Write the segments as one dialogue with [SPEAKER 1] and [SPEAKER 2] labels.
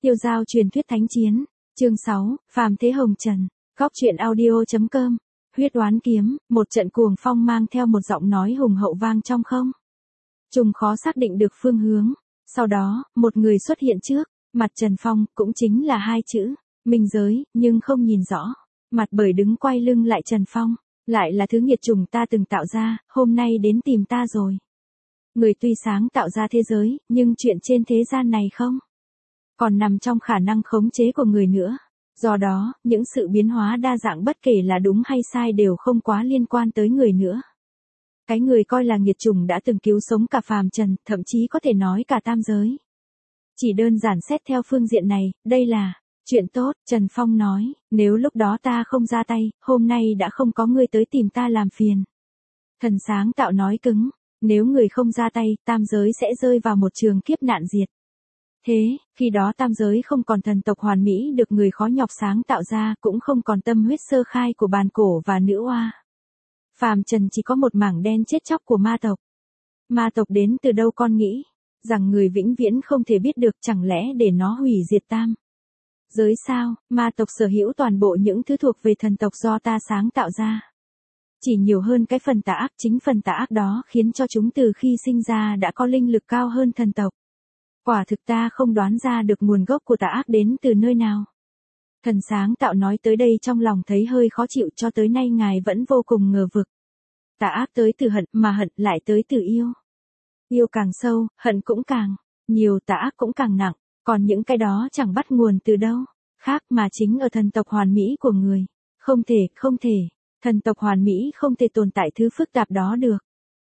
[SPEAKER 1] Tiêu giao truyền thuyết thánh chiến. Chương 6, Phàm Thế Hồng Trần. Góc truyện audio.com. Huyết oán kiếm, một trận cuồng phong mang theo một giọng nói hùng hậu vang trong không. Trùng khó xác định được phương hướng. Sau đó, một người xuất hiện trước, mặt Trần Phong, cũng chính là hai chữ, minh giới, nhưng không nhìn rõ. Mặt bởi đứng quay lưng lại Trần Phong, lại là thứ nghiệt chủng ta từng tạo ra, hôm nay đến tìm ta rồi. Người tuy sáng tạo ra thế giới, nhưng chuyện trên thế gian này không còn nằm trong khả năng khống chế của người nữa. Do đó, những sự biến hóa đa dạng bất kể là đúng hay sai đều không quá liên quan tới người nữa. Cái người coi là nghiệt chủng đã từng cứu sống cả phàm trần, thậm chí có thể nói cả tam giới. Chỉ đơn giản xét theo phương diện này, đây là chuyện tốt, Trần Phong nói, nếu lúc đó ta không ra tay, hôm nay đã không có người tới tìm ta làm phiền. Thần sáng tạo nói cứng, nếu người không ra tay, tam giới sẽ rơi vào một trường kiếp nạn diệt. Thế, khi đó tam giới không còn thần tộc hoàn mỹ được người khó nhọc sáng tạo ra, cũng không còn tâm huyết sơ khai của bàn cổ và nữ oa. Phàm trần chỉ có một mảng đen chết chóc của ma tộc. Ma tộc đến từ đâu con nghĩ? Rằng người vĩnh viễn không thể biết được, chẳng lẽ để nó hủy diệt tam giới sao? Ma tộc sở hữu toàn bộ những thứ thuộc về thần tộc do ta sáng tạo ra. Chỉ nhiều hơn cái phần tà ác, chính phần tà ác đó khiến cho chúng từ khi sinh ra đã có linh lực cao hơn thần tộc. Quả thực ta không đoán ra được nguồn gốc của tà ác đến từ nơi nào. Thần sáng tạo nói tới đây trong lòng thấy hơi khó chịu, cho tới nay ngài vẫn vô cùng ngờ vực. Tà ác tới từ hận, mà hận lại tới từ yêu. Yêu càng sâu, hận cũng càng nhiều, tà ác cũng càng nặng, còn những cái đó chẳng bắt nguồn từ đâu khác mà chính ở thần tộc hoàn mỹ của người. Không thể, thần tộc hoàn mỹ không thể tồn tại thứ phức tạp đó được.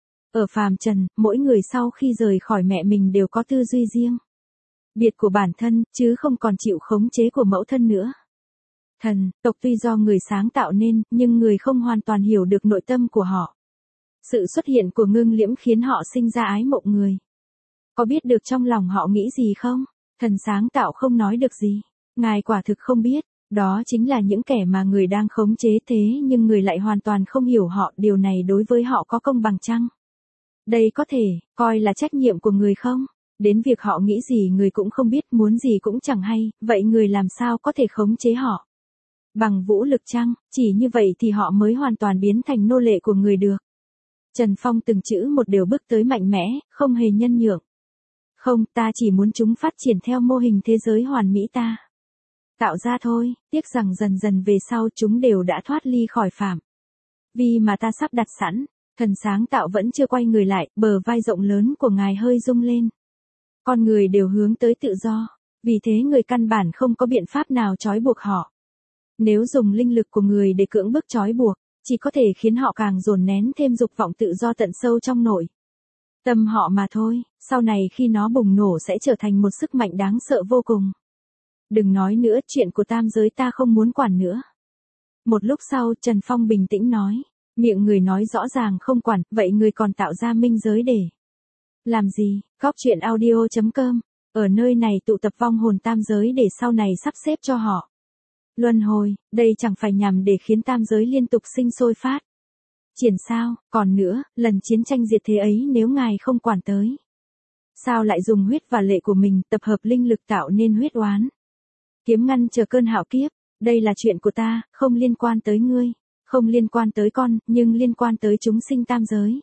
[SPEAKER 1] Ở phàm trần, mỗi người sau khi rời khỏi mẹ mình đều có tư duy riêng, biệt của bản thân, chứ không còn chịu khống chế của mẫu thân nữa. Thần tộc tuy do người sáng tạo nên, nhưng người không hoàn toàn hiểu được nội tâm của họ. Sự xuất hiện của Ngưng Liễm khiến họ sinh ra ái mộ người. Có biết được trong lòng họ nghĩ gì không? Thần sáng tạo không nói được gì. Ngài quả thực không biết. Đó chính là những kẻ mà người đang khống chế, thế nhưng người lại hoàn toàn không hiểu họ. Điều này đối với họ có công bằng chăng? Đây có thể coi là trách nhiệm của người không? Đến việc họ nghĩ gì người cũng không biết, muốn gì cũng chẳng hay, vậy người làm sao có thể khống chế họ? Bằng vũ lực chăng? Chỉ như vậy thì họ mới hoàn toàn biến thành nô lệ của người được. Trần Phong từng chữ một đều bước tới mạnh mẽ, không hề nhân nhượng. Không, ta chỉ muốn chúng phát triển theo mô hình thế giới hoàn mỹ ta tạo ra thôi, tiếc rằng dần dần về sau chúng đều đã thoát ly khỏi phạm vi mà ta sắp đặt sẵn. Thần sáng tạo vẫn chưa quay người lại, bờ vai rộng lớn của ngài hơi rung lên. Con người đều hướng tới tự do, vì thế người căn bản không có biện pháp nào trói buộc họ. Nếu dùng linh lực của người để cưỡng bức trói buộc, chỉ có thể khiến họ càng dồn nén thêm dục vọng tự do tận sâu trong nội tâm họ mà thôi, sau này khi nó bùng nổ sẽ trở thành một sức mạnh đáng sợ vô cùng. Đừng nói nữa, chuyện của tam giới ta không muốn quản nữa. Một lúc sau, Trần Phong bình tĩnh nói, miệng người nói rõ ràng không quản, vậy người còn tạo ra minh giới để làm gì? Góc truyện audio.com. Ở nơi này tụ tập vong hồn tam giới để sau này sắp xếp cho họ luân hồi, đây chẳng phải nhằm để khiến tam giới liên tục sinh sôi phát triển sao? Còn nữa, lần chiến tranh diệt thế ấy nếu ngài không quản tới, sao lại dùng huyết và lệ của mình tập hợp linh lực tạo nên huyết oán kiếm ngăn chờ cơn hạo kiếp? Đây là chuyện của ta, không liên quan tới ngươi, không liên quan tới con, nhưng liên quan tới chúng sinh tam giới.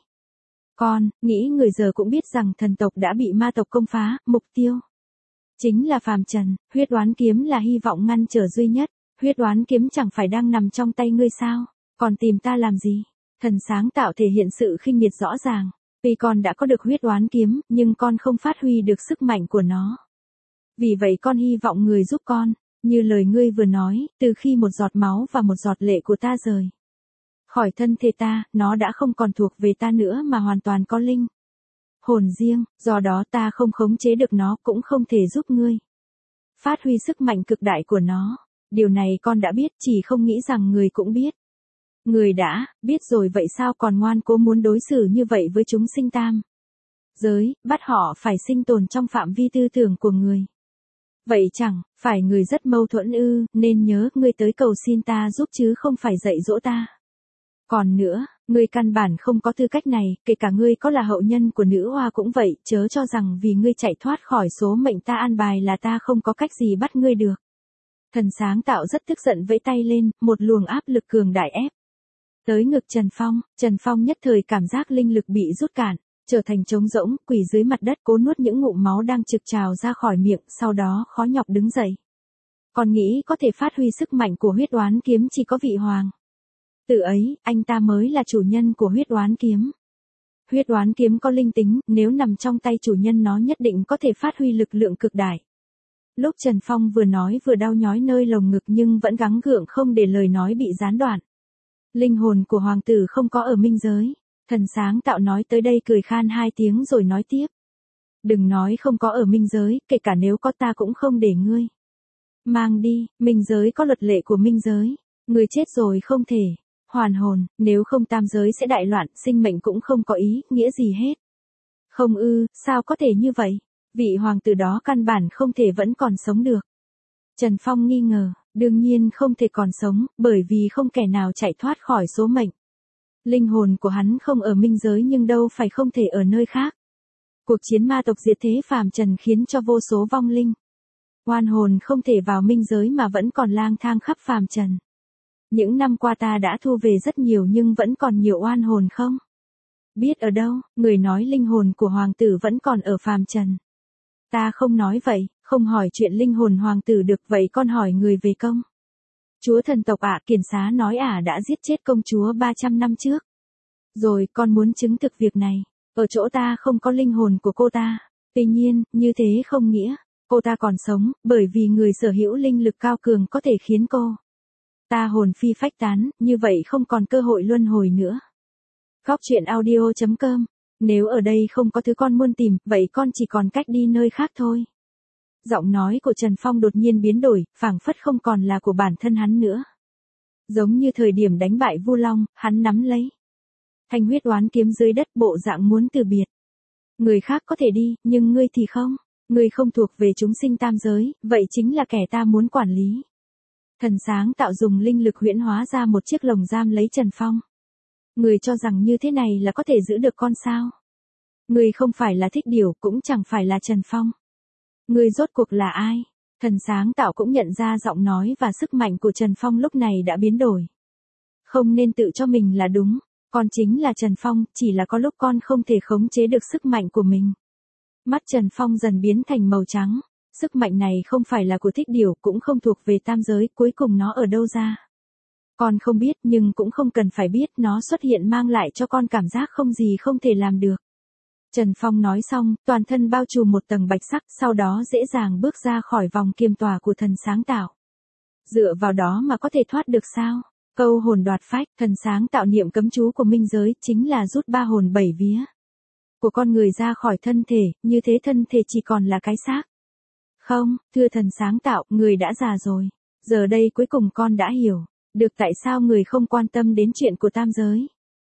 [SPEAKER 1] Con nghĩ người giờ cũng biết rằng thần tộc đã bị ma tộc công phá, mục tiêu chính là phàm trần, huyết oán kiếm là hy vọng ngăn trở duy nhất. Huyết oán kiếm chẳng phải đang nằm trong tay ngươi sao? Còn tìm ta làm gì? Thần sáng tạo thể hiện sự khinh miệt rõ ràng. Vì con đã có được huyết oán kiếm, nhưng con không phát huy được sức mạnh của nó. Vì vậy con hy vọng người giúp con. Như lời ngươi vừa nói, từ khi một giọt máu và một giọt lệ của ta rời khỏi thân thể ta, nó đã không còn thuộc về ta nữa mà hoàn toàn có linh hồn riêng, do đó ta không khống chế được nó, cũng không thể giúp ngươi phát huy sức mạnh cực đại của nó. Điều này con đã biết, chỉ không nghĩ rằng người cũng biết. Người đã biết rồi, vậy sao còn ngoan cố muốn đối xử như vậy với chúng sinh tam giới, bắt họ phải sinh tồn trong phạm vi tư tưởng của người? Vậy chẳng phải người rất mâu thuẫn ư? Nên nhớ, ngươi tới cầu xin ta giúp chứ không phải dạy dỗ ta. Còn nữa, ngươi căn bản không có tư cách này, kể cả ngươi có là hậu nhân của nữ hoa cũng vậy, chớ cho rằng vì ngươi chạy thoát khỏi số mệnh ta an bài là ta không có cách gì bắt ngươi được. Thần sáng tạo rất tức giận vẫy tay lên, một luồng áp lực cường đại ép tới ngực Trần Phong nhất thời cảm giác linh lực bị rút cạn, trở thành trống rỗng, quỳ dưới mặt đất cố nuốt những ngụm máu đang trực trào ra khỏi miệng, sau đó khó nhọc đứng dậy. Còn nghĩ có thể phát huy sức mạnh của huyết oán kiếm chỉ có vị hoàng. Từ ấy, anh ta mới là chủ nhân của huyết oán kiếm. Huyết oán kiếm có linh tính, nếu nằm trong tay chủ nhân nó nhất định có thể phát huy lực lượng cực đại. Lúc Trần Phong vừa nói vừa đau nhói nơi lồng ngực nhưng vẫn gắng gượng không để lời nói bị gián đoạn. Linh hồn của hoàng tử không có ở minh giới. Thần sáng tạo nói tới đây cười khan 2 tiếng rồi nói tiếp. Đừng nói không có ở minh giới, kể cả nếu có ta cũng không để ngươi. Mang đi, minh giới có luật lệ của minh giới. Ngươi chết rồi không thể hoàn hồn, nếu không tam giới sẽ đại loạn, sinh mệnh cũng không có ý, nghĩa gì hết. Không sao có thể như vậy? Vị hoàng tử đó căn bản không thể vẫn còn sống được. Trần Phong nghi ngờ, đương nhiên không thể còn sống, bởi vì không kẻ nào chạy thoát khỏi số mệnh. Linh hồn của hắn không ở minh giới nhưng đâu phải không thể ở nơi khác. Cuộc chiến ma tộc diệt thế phàm trần khiến cho vô số vong linh. Oan hồn không thể vào minh giới mà vẫn còn lang thang khắp phàm trần. Những năm qua ta đã thu về rất nhiều nhưng vẫn còn nhiều oan hồn không? Biết ở đâu, người nói linh hồn của hoàng tử vẫn còn ở phàm trần. Ta không nói vậy, không hỏi chuyện linh hồn hoàng tử được vậy con hỏi người về công. Chúa thần tộc Kiền Xá nói đã giết chết công chúa 300 năm trước. Rồi con muốn chứng thực việc này, ở chỗ ta không có linh hồn của cô ta. Tuy nhiên, như thế không nghĩa, cô ta còn sống, bởi vì người sở hữu linh lực cao cường có thể khiến cô ta hồn phi phách tán, như vậy không còn cơ hội luân hồi nữa. Góc truyện audio.com. Nếu ở đây không có thứ con muốn tìm, vậy con chỉ còn cách đi nơi khác thôi. Giọng nói của Trần Phong đột nhiên biến đổi, phảng phất không còn là của bản thân hắn nữa. Giống như thời điểm đánh bại Vu Long, hắn nắm lấy thanh huyết oán kiếm dưới đất, bộ dạng muốn từ biệt. Người khác có thể đi, nhưng ngươi thì không. Ngươi không thuộc về chúng sinh tam giới, vậy chính là kẻ ta muốn quản lý. Thần sáng tạo dùng linh lực huyễn hóa ra một chiếc lồng giam lấy Trần Phong. Người cho rằng như thế này là có thể giữ được con sao? Người không phải là Thích Điểu, cũng chẳng phải là Trần Phong. Người rốt cuộc là ai? Thần sáng tạo cũng nhận ra giọng nói và sức mạnh của Trần Phong lúc này đã biến đổi. Không nên tự cho mình là đúng, con chính là Trần Phong, chỉ là có lúc con không thể khống chế được sức mạnh của mình. Mắt Trần Phong dần biến thành màu trắng. Sức mạnh này không phải là của Thích Điểu, cũng không thuộc về tam giới, cuối cùng nó ở đâu ra? Con không biết nhưng cũng không cần phải biết, nó xuất hiện mang lại cho con cảm giác không gì không thể làm được. Trần Phong nói xong, toàn thân bao trùm một tầng bạch sắc, sau đó dễ dàng bước ra khỏi vòng kiềm tỏa của thần sáng tạo. Dựa vào đó mà có thể thoát được sao? Câu hồn đoạt phách, thần sáng tạo niệm cấm chú của minh giới, chính là rút 3 hồn 7 vía của con người ra khỏi thân thể, như thế thân thể chỉ còn là cái xác. Không, thưa thần sáng tạo, người đã già rồi. Giờ đây cuối cùng con đã hiểu được tại sao người không quan tâm đến chuyện của tam giới.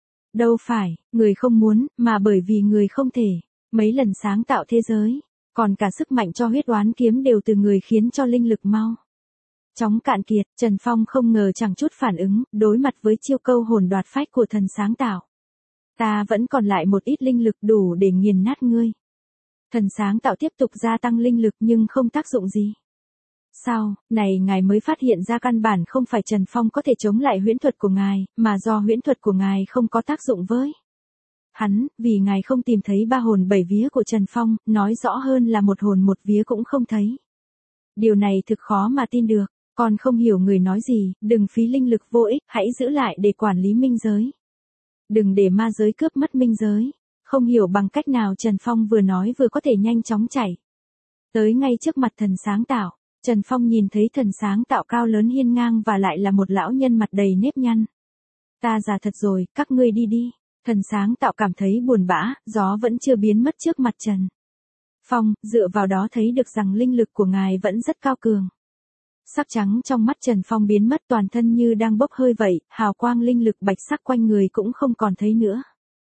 [SPEAKER 1] Đâu phải, người không muốn, mà bởi vì người không thể mấy lần sáng tạo thế giới, còn cả sức mạnh cho huyết oán kiếm đều từ người khiến cho linh lực mau chóng cạn kiệt. Trần Phong không ngờ chẳng chút phản ứng, đối mặt với chiêu câu hồn đoạt phách của thần sáng tạo. Ta vẫn còn lại một ít linh lực đủ để nghiền nát ngươi. Thần sáng tạo tiếp tục gia tăng linh lực nhưng không tác dụng gì. Sau này ngài mới phát hiện ra căn bản không phải Trần Phong có thể chống lại huyễn thuật của ngài, mà do huyễn thuật của ngài không có tác dụng với hắn, vì ngài không tìm thấy 3 hồn 7 vía của Trần Phong, nói rõ hơn là 1 hồn 1 vía cũng không thấy. Điều này thực khó mà tin được, con không hiểu người nói gì, đừng phí linh lực vô ích, hãy giữ lại để quản lý minh giới. Đừng để ma giới cướp mất minh giới. Không hiểu bằng cách nào Trần Phong vừa nói vừa có thể nhanh chóng chạy tới ngay trước mặt thần sáng tạo. Trần Phong nhìn thấy thần sáng tạo cao lớn hiên ngang và lại là một lão nhân mặt đầy nếp nhăn. Ta già thật rồi, các ngươi đi đi. Thần sáng tạo cảm thấy buồn bã, gió vẫn chưa biến mất trước mặt Trần Phong, dựa vào đó thấy được rằng linh lực của ngài vẫn rất cao cường. Sắc trắng trong mắt Trần Phong biến mất, toàn thân như đang bốc hơi vậy, hào quang linh lực bạch sắc quanh người cũng không còn thấy nữa.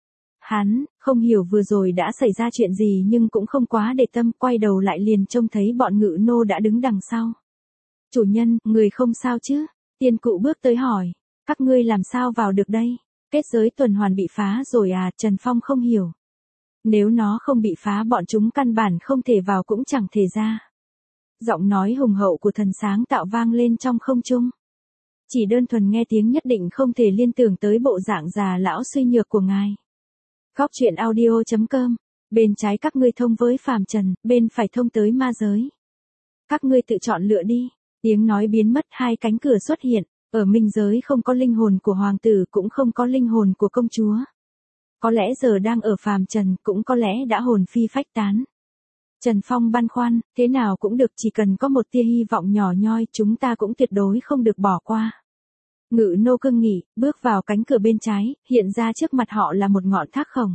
[SPEAKER 1] Hắn không hiểu vừa rồi đã xảy ra chuyện gì nhưng cũng không quá để tâm, quay đầu lại liền trông thấy bọn ngự nô đã đứng đằng sau. Chủ nhân, người không sao chứ? Tiên cụ bước tới hỏi, các ngươi làm sao vào được đây? Kết giới tuần hoàn bị phá rồi à, Trần Phong không hiểu. Nếu nó không bị phá bọn chúng căn bản không thể vào cũng chẳng thể ra. Giọng nói hùng hậu của thần sáng tạo vang lên trong không trung. Chỉ đơn thuần nghe tiếng nhất định không thể liên tưởng tới bộ dạng già lão suy nhược của ngài. Góc truyện audio.com. Bên trái các ngươi thông với phàm trần, bên phải thông tới ma giới. Các ngươi tự chọn lựa đi. Tiếng nói biến mất, hai cánh cửa xuất hiện. Ở minh giới không có linh hồn của hoàng tử, cũng không có linh hồn của công chúa. Có lẽ giờ đang ở phàm trần, cũng có lẽ đã hồn phi phách tán. Trần Phong băn khoăn, thế nào cũng được, chỉ cần có một tia hy vọng nhỏ nhoi, chúng ta cũng tuyệt đối không được bỏ qua. Ngự nô cương nghị, bước vào cánh cửa bên trái, hiện ra trước mặt họ là một ngọn thác khổng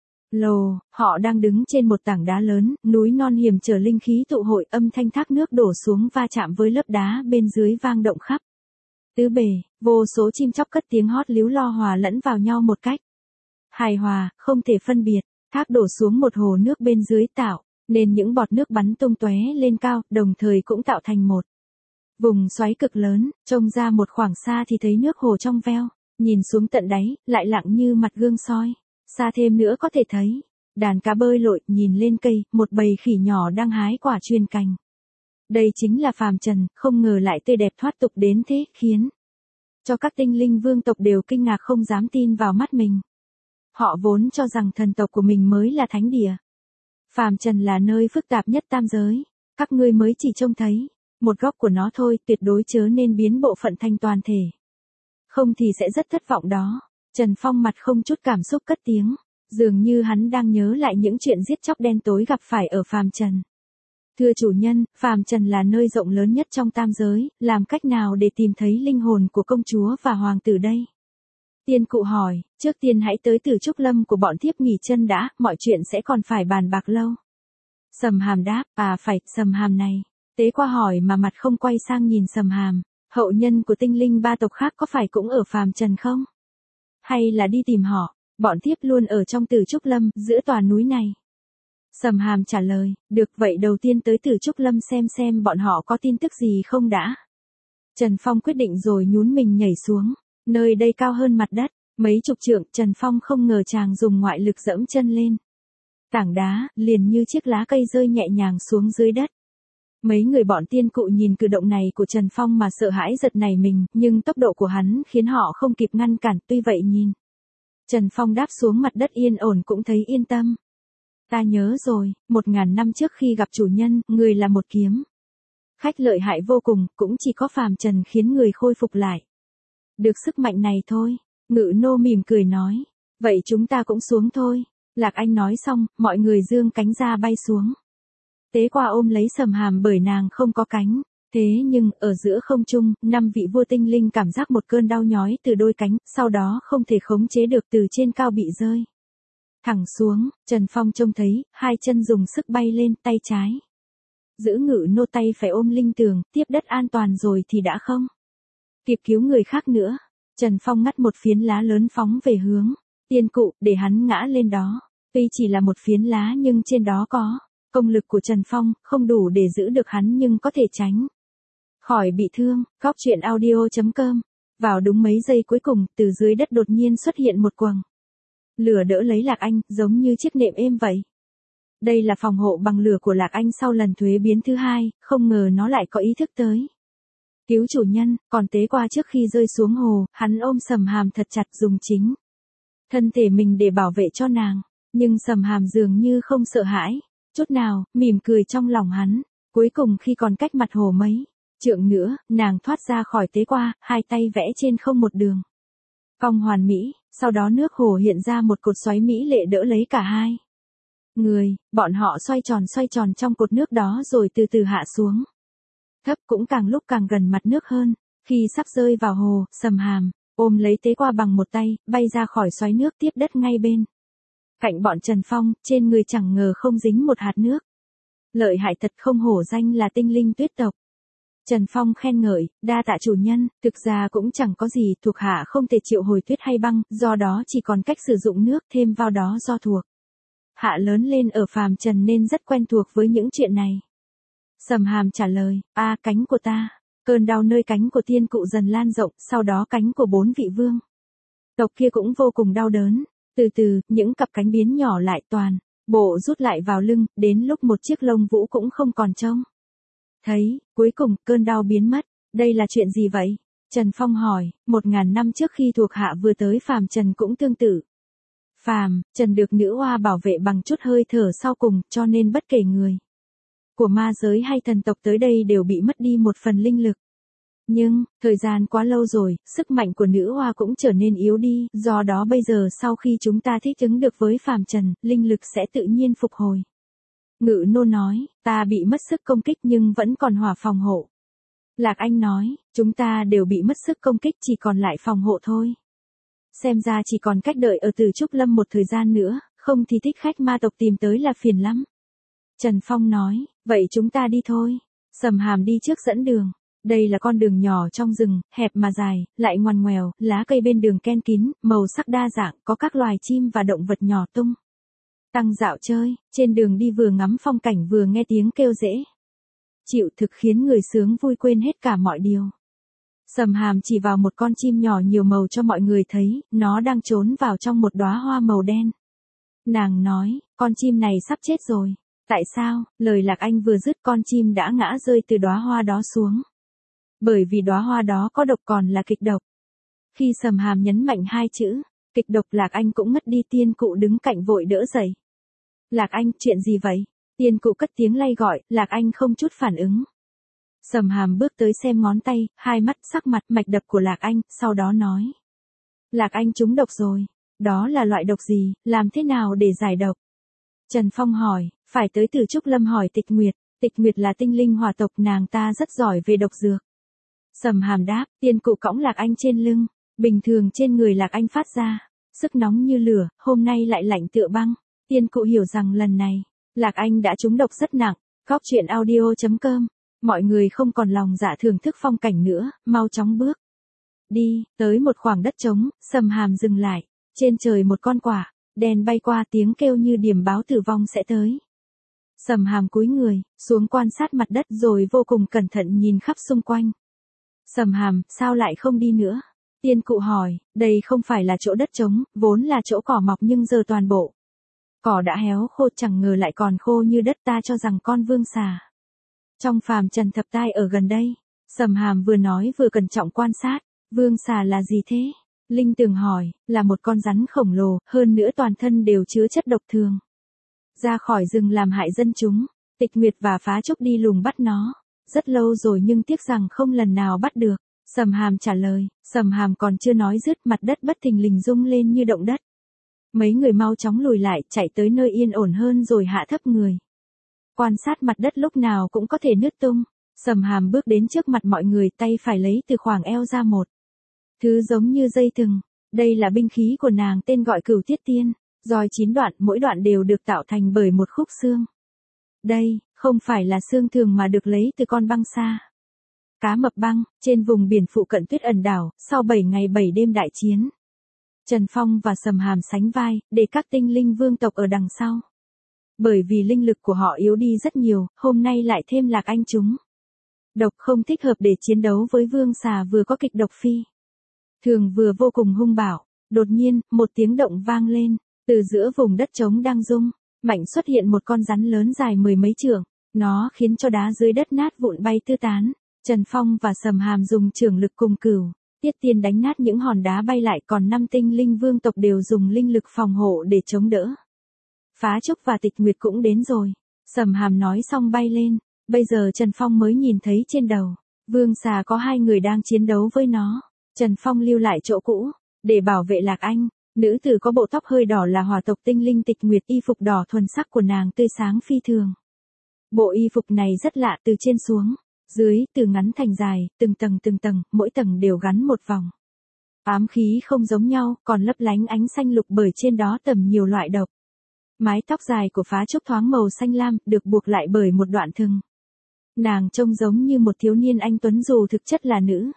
[SPEAKER 1] lồ, họ đang đứng trên một tảng đá lớn, núi non hiểm trở linh khí tụ hội, âm thanh thác nước đổ xuống va chạm với lớp đá bên dưới vang động khắp tứ bề, vô số chim chóc cất tiếng hót líu lo hòa lẫn vào nhau một cách hài hòa, không thể phân biệt. Thác đổ xuống một hồ nước bên dưới tạo nên những bọt nước bắn tung tóe lên cao, đồng thời cũng tạo thành một vùng xoáy cực lớn, trông ra một khoảng xa thì thấy nước hồ trong veo, nhìn xuống tận đáy, lại lặng như mặt gương soi. Xa thêm nữa có thể thấy đàn cá bơi lội, nhìn lên cây, một bầy khỉ nhỏ đang hái quả chuyên cành. Đây chính là phàm trần, không ngờ lại tươi đẹp thoát tục đến thế, khiến cho các tinh linh vương tộc đều kinh ngạc không dám tin vào mắt mình. Họ vốn cho rằng thần tộc của mình mới là thánh địa. Phàm trần là nơi phức tạp nhất tam giới, các ngươi mới chỉ trông thấy một góc của nó thôi, tuyệt đối chớ nên biến bộ phận thành toàn thể. Không thì sẽ rất thất vọng đó. Trần Phong mặt không chút cảm xúc cất tiếng, dường như hắn đang nhớ lại những chuyện giết chóc đen tối gặp phải ở phàm trần. Thưa chủ nhân, phàm trần là nơi rộng lớn nhất trong tam giới, làm cách nào để tìm thấy linh hồn của công chúa và hoàng tử đây? Tiên cụ hỏi, trước tiên hãy tới Tử Trúc Lâm của bọn thiếp nghỉ chân đã, mọi chuyện sẽ còn phải bàn bạc lâu. Sầm Hàm đáp, phải, Sầm Hàm này. Tế qua hỏi mà mặt không quay sang nhìn Sầm Hàm, hậu nhân của tinh linh ba tộc khác có phải cũng ở phàm trần không? Hay là đi tìm họ, bọn thiếp luôn ở trong Tử Trúc Lâm, giữa tòa núi này. Sầm Hàm trả lời, được vậy đầu tiên tới Tử Trúc Lâm xem bọn họ có tin tức gì không đã. Trần Phong quyết định rồi nhún mình nhảy xuống, nơi đây cao hơn mặt đất, mấy chục trượng, Trần Phong không ngờ chàng dùng ngoại lực dẫm chân lên tảng đá, liền như chiếc lá cây rơi nhẹ nhàng xuống dưới đất. Mấy người bọn tiên cụ nhìn cử động này của Trần Phong mà sợ hãi giật nảy mình, nhưng tốc độ của hắn khiến họ không kịp ngăn cản, tuy vậy nhìn Trần Phong đáp xuống mặt đất yên ổn cũng thấy yên tâm. Ta nhớ rồi, 1000 năm trước khi gặp chủ nhân, người là một kiếm khách lợi hại vô cùng, cũng chỉ có phàm trần khiến người khôi phục lại được sức mạnh này thôi. Ngự nô mỉm cười nói, vậy chúng ta cũng xuống thôi. Lạc Anh nói xong, mọi người giương cánh ra bay xuống. Tế qua ôm lấy Sầm Hàm bởi nàng không có cánh. Thế nhưng, ở giữa không trung, 5 vị vua tinh linh cảm giác một cơn đau nhói từ đôi cánh, sau đó không thể khống chế được từ trên cao bị rơi thẳng xuống. Trần Phong trông thấy, hai chân dùng sức bay lên, tay trái giữ ngự nô, tay phải ôm linh tường, tiếp đất an toàn rồi thì đã không kịp cứu người khác nữa. Trần Phong ngắt một phiến lá lớn phóng về hướng tiên cụ, để hắn ngã lên đó. Tuy chỉ là một phiến lá nhưng trên đó có công lực của Trần Phong, không đủ để giữ được hắn nhưng có thể tránh khỏi bị thương. Góc truyện audio.com. Vào đúng mấy giây cuối cùng, từ dưới đất đột nhiên xuất hiện một quầng lửa đỡ lấy Lạc Anh, giống như chiếc nệm êm vậy. Đây là phòng hộ bằng lửa của Lạc Anh sau lần thuế biến thứ hai, không ngờ nó lại có ý thức tới cứu chủ nhân. Còn tế qua trước khi rơi xuống hồ, hắn ôm Sầm Hàm thật chặt, dùng chính thân thể mình để bảo vệ cho nàng. Nhưng Sầm Hàm dường như không sợ hãi chút nào, mỉm cười trong lòng hắn. Cuối cùng khi còn cách mặt hồ mấy trượng nữa, nàng thoát ra khỏi tế qua, hai tay vẽ trên không một đường cong hoàn mỹ, sau đó nước hồ hiện ra một cột xoáy mỹ lệ đỡ lấy cả hai người. Bọn họ xoay tròn trong cột nước đó rồi từ từ hạ xuống thấp, cũng càng lúc càng gần mặt nước hơn. Khi sắp rơi vào hồ, Sầm Hàm ôm lấy tế qua bằng một tay, bay ra khỏi xoáy nước, tiếp đất ngay bên cạnh bọn Trần Phong, trên người chẳng ngờ không dính một hạt nước. Lợi hại thật, không hổ danh là tinh linh tuyết tộc. Trần Phong khen ngợi, đa tạ chủ nhân, thực ra cũng chẳng có gì, thuộc hạ không thể triệu hồi tuyết hay băng, do đó chỉ còn cách sử dụng nước, thêm vào đó do thuộc hạ lớn lên ở phàm trần nên rất quen thuộc với những chuyện này. Sầm Hàm trả lời, cánh của ta. Cơn đau nơi cánh của tiên cụ dần lan rộng, sau đó cánh của 4 vị vương Tộc kia cũng vô cùng đau đớn. Từ từ, những cặp cánh biến nhỏ lại toàn bộ rút lại vào lưng, đến lúc một chiếc lông vũ cũng không còn trông thấy, cuối cùng, cơn đau biến mất. Đây là chuyện gì vậy? Trần Phong hỏi, 1000 năm trước khi thuộc hạ vừa tới phàm trần cũng tương tự. Phàm trần được nữ oa bảo vệ bằng chút hơi thở sau cùng, cho nên bất kể người của ma giới hay thần tộc tới đây đều bị mất đi một phần linh lực. Nhưng, thời gian quá lâu rồi, sức mạnh của nữ oa cũng trở nên yếu đi, do đó bây giờ sau khi chúng ta thích ứng được với phàm trần, linh lực sẽ tự nhiên phục hồi. Ngự nô nói, ta bị mất sức công kích nhưng vẫn còn hỏa phòng hộ. Lạc Anh nói, chúng ta đều bị mất sức công kích chỉ còn lại phòng hộ thôi. Xem ra chỉ còn cách đợi ở Tử Trúc Lâm một thời gian nữa, không thì thích khách ma tộc tìm tới là phiền lắm. Trần Phong nói, vậy chúng ta đi thôi. Sầm Hàm đi trước dẫn đường. Đây là con đường nhỏ trong rừng, hẹp mà dài, lại ngoằn ngoèo, lá cây bên đường ken kín, màu sắc đa dạng, có các loài chim và động vật nhỏ tung tăng dạo chơi, trên đường đi vừa ngắm phong cảnh vừa nghe tiếng kêu dễ chịu thực khiến người sướng vui quên hết cả mọi điều. Sầm Hàm chỉ vào một con chim nhỏ nhiều màu cho mọi người thấy, nó đang trốn vào trong một đóa hoa màu đen. Nàng nói, con chim này sắp chết rồi. Tại sao? Lời Lạc Anh vừa dứt con chim đã ngã rơi từ đóa hoa đó xuống. Bởi vì đóa hoa đó có độc, còn là kịch độc. Khi Sầm Hàm nhấn mạnh hai chữ kịch độc, Lạc Anh cũng ngất đi. Tiên Cụ đứng cạnh vội đỡ dậy. Lạc Anh, chuyện gì vậy? Tiên Cụ cất tiếng lay gọi, Lạc Anh không chút phản ứng. Sầm Hàm bước tới xem ngón tay, hai mắt, sắc mặt, mạch đập của Lạc Anh, sau đó nói. Lạc Anh trúng độc rồi. Đó là loại độc gì, làm thế nào để giải độc? Trần Phong hỏi, phải tới Tử Trúc Lâm hỏi Tịch Nguyệt. Tịch Nguyệt là tinh linh hỏa tộc, nàng ta rất giỏi về độc dược. Sầm Hàm đáp, Tiên Cụ cõng Lạc Anh trên lưng. Bình thường trên người Lạc Anh phát ra sức nóng như lửa, hôm nay lại lạnh tựa băng. Tiên Cụ hiểu rằng lần này, Lạc Anh đã trúng độc rất nặng. Góc truyện audio.com. Mọi người không còn lòng dạ thưởng thức phong cảnh nữa, mau chóng bước đi, tới một khoảng đất trống, Sầm Hàm dừng lại. Trên trời một con quả đen bay qua, tiếng kêu như điềm báo tử vong sẽ tới. Sầm Hàm cúi người xuống quan sát mặt đất rồi vô cùng cẩn thận nhìn khắp xung quanh. Sầm Hàm, sao lại không đi nữa? Tiên Cụ hỏi, đây không phải là chỗ đất trống, vốn là chỗ cỏ mọc nhưng giờ toàn bộ cỏ đã héo khô, chẳng ngờ lại còn khô như đất. Ta cho rằng con vương xà trong phàm trần thập tai ở gần đây. Sầm Hàm vừa nói vừa cẩn trọng quan sát. Vương xà là gì thế? Linh Tường hỏi, là một con rắn khổng lồ, hơn nữa toàn thân đều chứa chất độc thường ra khỏi rừng làm hại dân chúng. Tịch Nguyệt và Phá Trúc đi lùng bắt nó rất lâu rồi nhưng tiếc rằng không lần nào bắt được. Sầm Hàm trả lời. Sầm Hàm còn chưa nói dứt, mặt đất bất thình lình rung lên như động đất. Mấy người mau chóng lùi lại, chạy tới nơi yên ổn hơn rồi hạ thấp người. Quan sát mặt đất lúc nào cũng có thể nứt tung. Sầm Hàm bước đến trước mặt mọi người, tay phải lấy từ khoảng eo ra một thứ giống như dây thừng. Đây là binh khí của nàng, tên gọi Cửu Tiết Tiên. Roi 9 đoạn, mỗi đoạn đều được tạo thành bởi một khúc xương. Đây, không phải là xương thường mà được lấy từ con băng sa cá mập băng, trên vùng biển phụ cận Tuyết Ẩn đảo, sau 7 ngày 7 đêm đại chiến. Trần Phong và Sầm Hàm sánh vai, để các tinh linh vương tộc ở đằng sau. Bởi vì linh lực của họ yếu đi rất nhiều, hôm nay lại thêm Lạc Anh chúng độc, không thích hợp để chiến đấu với vương xà vừa có kịch độc phi thường vừa vô cùng hung bạo. Đột nhiên, một tiếng động vang lên, từ giữa vùng đất trống đang rung mạnh xuất hiện một con rắn lớn dài 10 mấy trượng. Nó khiến cho đá dưới đất nát vụn bay tứ tán. Trần Phong và Sầm Hàm dùng trưởng lực cùng Cửu Tiết Tiên đánh nát những hòn đá bay lại, còn 5 tinh linh vương tộc đều dùng linh lực phòng hộ để chống đỡ. Phá Trúc và Tịch Nguyệt cũng đến rồi. Sầm Hàm nói xong bay lên. Bây giờ Trần Phong mới nhìn thấy trên đầu vương xà có 2 người đang chiến đấu với nó. Trần Phong lưu lại chỗ cũ để bảo vệ Lạc Anh. Nữ tử có bộ tóc hơi đỏ là hỏa tộc tinh linh Tịch Nguyệt, y phục đỏ thuần sắc của nàng tươi sáng phi thường. Bộ y phục này rất lạ, từ trên xuống dưới, từ ngắn thành dài, từng tầng, mỗi tầng đều gắn một vòng ám khí không giống nhau, còn lấp lánh ánh xanh lục bởi trên đó tẩm nhiều loại độc. Mái tóc dài của Phá Trúc thoáng màu xanh lam, được buộc lại bởi một đoạn thừng. Nàng trông giống như một thiếu niên anh tuấn dù thực chất là nữ.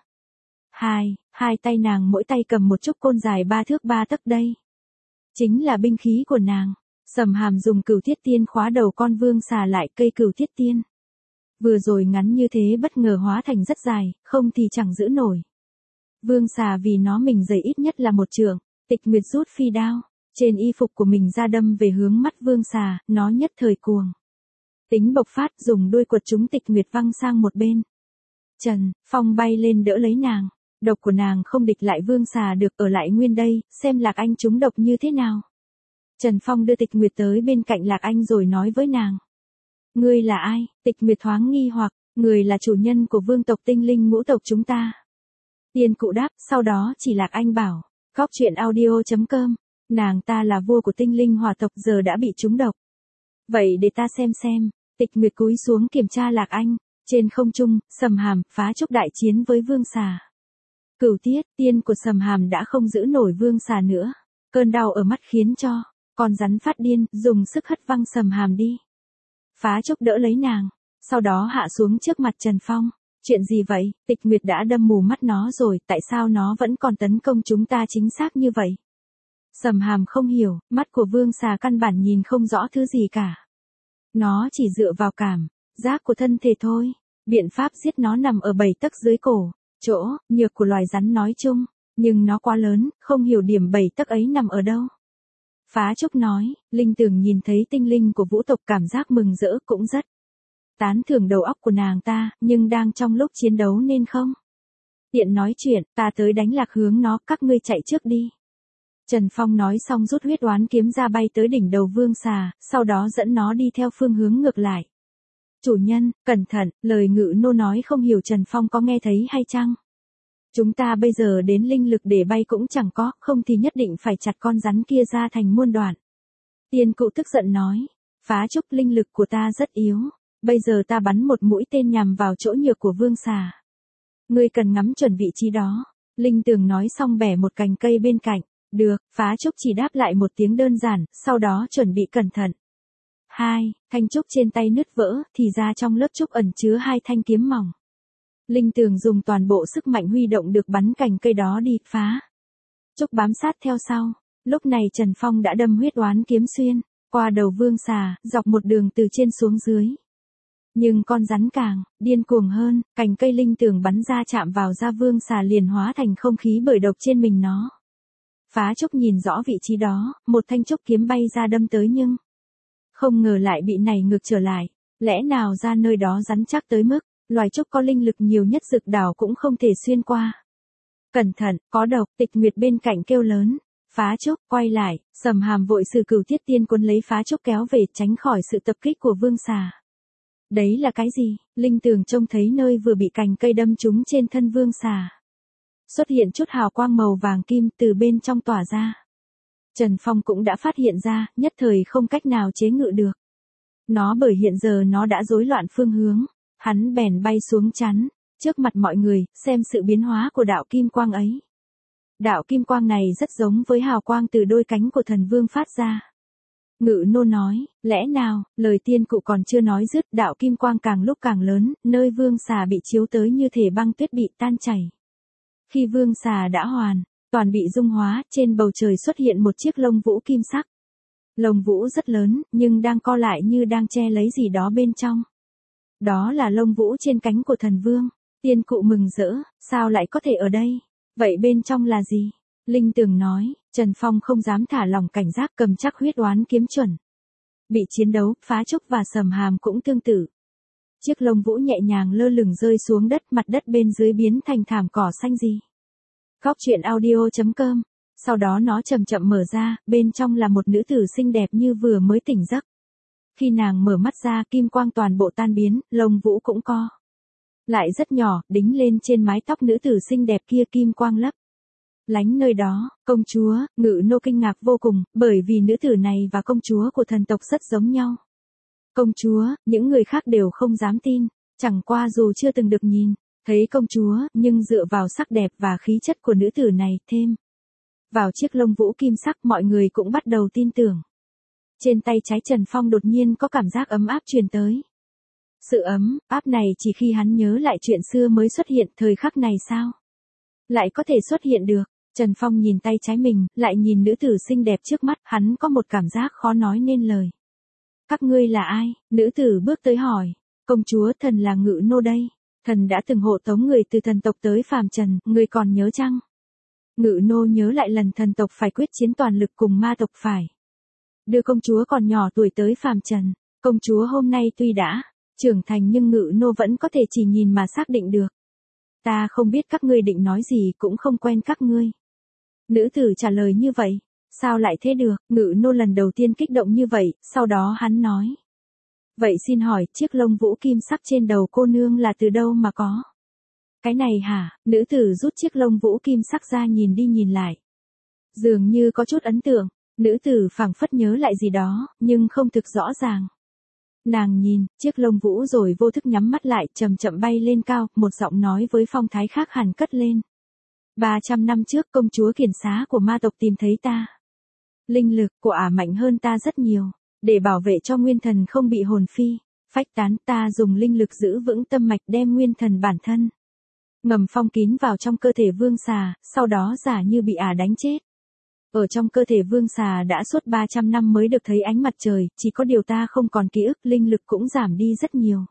[SPEAKER 1] Hai tay nàng mỗi tay cầm một trúc côn dài 3 thước 3 tấc, đây chính là binh khí của nàng. Sầm Hàm dùng Cửu Tiết Tiên khóa đầu con vương xà lại. Cây Cửu Tiết Tiên vừa rồi ngắn như thế bất ngờ hóa thành rất dài, không thì chẳng giữ nổi vương xà vì nó mình dày ít nhất là 1 trượng. Tịch Nguyệt rút phi đao, trên y phục của mình ra đâm về hướng mắt Vương Xà, nó nhất thời cuồng tính bộc phát, dùng đuôi quật trúng Tịch Nguyệt văng sang một bên. Trần Phong bay lên đỡ lấy nàng, độc của nàng không địch lại Vương Xà được, ở lại nguyên đây, xem Lạc Anh trúng độc như thế nào. Trần Phong đưa Tịch Nguyệt tới bên cạnh Lạc Anh rồi nói với nàng. Ngươi là ai? Tịch Nguyệt thoáng nghi hoặc, người là chủ nhân của vương tộc tinh linh ngũ tộc chúng ta. Tiên cụ đáp, sau đó chỉ Lạc Anh bảo, Góc Chuyện Audio.com, nàng ta là vua của tinh linh hỏa tộc giờ đã bị trúng độc. Vậy để ta xem. Tịch Nguyệt cúi xuống kiểm tra Lạc Anh, trên không trung, Sầm Hàm, Phá Trúc đại chiến với Vương Xà. Cửu tiết, tiên của Sầm Hàm đã không giữ nổi Vương Xà nữa. Cơn đau ở mắt khiến cho con rắn phát điên, dùng sức hất văng Sầm Hàm đi. Phá Trúc đỡ lấy nàng, sau đó hạ xuống trước mặt Trần Phong. Chuyện gì vậy? Tịch Nguyệt đã đâm mù mắt nó rồi, tại sao nó vẫn còn tấn công chúng ta chính xác như vậy? Sầm Hàm không hiểu, mắt của Vương Xà căn bản nhìn không rõ thứ gì cả. Nó chỉ dựa vào cảm giác của thân thể thôi. Biện pháp giết nó nằm ở 7 tấc dưới cổ, chỗ nhược của loài rắn nói chung, nhưng nó quá lớn, không hiểu điểm 7 tấc ấy nằm ở đâu. Phá Trúc nói, Linh Tưởng nhìn thấy tinh linh của vũ tộc cảm giác mừng rỡ, cũng rất tán thưởng đầu óc của nàng ta, nhưng đang trong lúc chiến đấu nên không tiện nói chuyện, ta tới đánh lạc hướng nó, các ngươi chạy trước đi. Trần Phong nói xong rút huyết oán kiếm ra bay tới đỉnh đầu Vương Xà, sau đó dẫn nó đi theo phương hướng ngược lại. Chủ nhân, cẩn thận, lời Ngự Nô nói không hiểu Trần Phong có nghe thấy hay chăng? Chúng ta bây giờ đến linh lực để bay cũng chẳng có, không thì nhất định phải chặt con rắn kia ra thành muôn đoạn. Tiên cụ tức giận nói, Phá Trúc, linh lực của ta rất yếu, bây giờ ta bắn một mũi tên nhằm vào chỗ nhược của Vương Xà. Ngươi cần ngắm chuẩn vị trí đó. Linh Tường nói xong bẻ một cành cây bên cạnh. Được, Phá Trúc chỉ đáp lại một tiếng đơn giản, sau đó chuẩn bị cẩn thận. 2. Thanh trúc trên tay nứt vỡ, thì ra trong lớp trúc ẩn chứa 2 thanh kiếm mỏng. Linh Tường dùng toàn bộ sức mạnh huy động được bắn cành cây đó đi, Phá Trúc bám sát theo sau. Lúc này Trần Phong đã đâm huyết oán kiếm xuyên qua đầu Vương Xà, dọc một đường từ trên xuống dưới. Nhưng con rắn càng điên cuồng hơn, cành cây Linh Tường bắn ra chạm vào da Vương Xà liền hóa thành không khí bởi độc trên mình nó. Phá Trúc nhìn rõ vị trí đó, một thanh trúc kiếm bay ra đâm tới nhưng không ngờ lại bị này ngược trở lại. Lẽ nào ra nơi đó rắn chắc tới mức loài trúc có linh lực nhiều nhất Dực Đảo cũng không thể xuyên qua. Cẩn thận, có độc. Tịch Nguyệt bên cạnh kêu lớn. Phá Trúc, quay lại. Sầm Hàm vội sử Cửu Tiết Tiên Quân lấy Phá Trúc kéo về, tránh khỏi sự tập kích của Vương Xà. Đấy là cái gì? Linh Tường trông thấy nơi vừa bị cành cây đâm trúng trên thân Vương Xà xuất hiện chút hào quang màu vàng kim từ bên trong tỏa ra. Trần Phong cũng đã phát hiện ra, nhất thời không cách nào chế ngự được nó, bởi hiện giờ nó đã rối loạn phương hướng. Hắn bèn bay xuống chắn trước mặt mọi người, xem sự biến hóa của đạo kim quang ấy. Đạo kim quang này rất giống với hào quang từ đôi cánh của thần vương phát ra. Ngự Nô nói, lẽ nào? Lời tiên cụ còn chưa nói dứt, đạo kim quang càng lúc càng lớn, nơi Vương Xà bị chiếu tới như thể băng tuyết bị tan chảy. Khi Vương Xà đã hoàn toàn bị dung hóa, trên bầu trời xuất hiện một chiếc lông vũ kim sắc. Lông vũ rất lớn, nhưng đang co lại như đang che lấy gì đó bên trong. Đó là lông vũ trên cánh của thần vương. Tiên cụ mừng rỡ, sao lại có thể ở đây? Vậy bên trong là gì? Linh Tường nói, Trần Phong không dám thả lỏng cảnh giác, cầm chắc huyết oán kiếm chuẩn bị chiến đấu. Phá Trúc và Sầm Hàm cũng tương tự. Chiếc lông vũ nhẹ nhàng lơ lửng rơi xuống đất, mặt đất bên dưới biến thành thảm cỏ xanh gì. Góc Chuyện Audio.com. Sau đó nó chậm chậm mở ra, bên trong là một nữ tử xinh đẹp như vừa mới tỉnh giấc. Khi nàng mở mắt ra, kim quang toàn bộ tan biến, lông vũ cũng co lại rất nhỏ, đính lên trên mái tóc nữ tử xinh đẹp kia, kim quang lấp lánh nơi đó. Công chúa. Ngự Nô kinh ngạc vô cùng, bởi vì nữ tử này và công chúa của thần tộc rất giống nhau. Công chúa, những người khác đều không dám tin, chẳng qua dù chưa từng được nhìn thấy công chúa, nhưng dựa vào sắc đẹp và khí chất của nữ tử này, thêm vào chiếc lông vũ kim sắc, mọi người cũng bắt đầu tin tưởng. Trên tay trái Trần Phong đột nhiên có cảm giác ấm áp truyền tới. Sự ấm áp này chỉ khi hắn nhớ lại chuyện xưa mới xuất hiện, thời khắc này sao lại có thể xuất hiện được? Trần Phong nhìn tay trái mình, lại nhìn nữ tử xinh đẹp trước mắt, hắn có một cảm giác khó nói nên lời. Các ngươi là ai? Nữ tử bước tới hỏi. Công chúa, thần là Ngự Nô đây. Thần đã từng hộ tống người từ thần tộc tới phàm trần, ngươi còn nhớ chăng? Ngự nô nhớ lại lần thần tộc phải quyết chiến toàn lực cùng ma tộc phải đưa công chúa còn nhỏ tuổi tới phàm trần. Công chúa hôm nay tuy đã trưởng thành nhưng ngự nô vẫn có thể chỉ nhìn mà xác định được. Ta không biết các ngươi định nói gì, cũng không quen các ngươi. Nữ tử trả lời như vậy. Sao lại thế được? Ngự nô lần đầu tiên kích động như vậy, sau đó hắn nói. Vậy xin hỏi, chiếc lông vũ kim sắc trên đầu cô nương là từ đâu mà có? Cái này hả? Nữ tử rút chiếc lông vũ kim sắc ra nhìn đi nhìn lại. Dường như có chút ấn tượng, nữ tử phảng phất nhớ lại gì đó, nhưng không thực rõ ràng. Nàng nhìn chiếc lông vũ rồi vô thức nhắm mắt lại, chậm chậm bay lên cao, một giọng nói với phong thái khác hẳn cất lên. 300 năm trước công chúa kiển xá của ma tộc tìm thấy ta. Linh lực của ả mạnh hơn ta rất nhiều. Để bảo vệ cho nguyên thần không bị hồn phi phách tán, ta dùng linh lực giữ vững tâm mạch, đem nguyên thần bản thân ngầm phong kín vào trong cơ thể vương xà, sau đó giả như bị ả đánh chết. Ở trong cơ thể vương xà đã suốt 300 năm mới được thấy ánh mặt trời, chỉ có điều ta không còn ký ức, linh lực cũng giảm đi rất nhiều.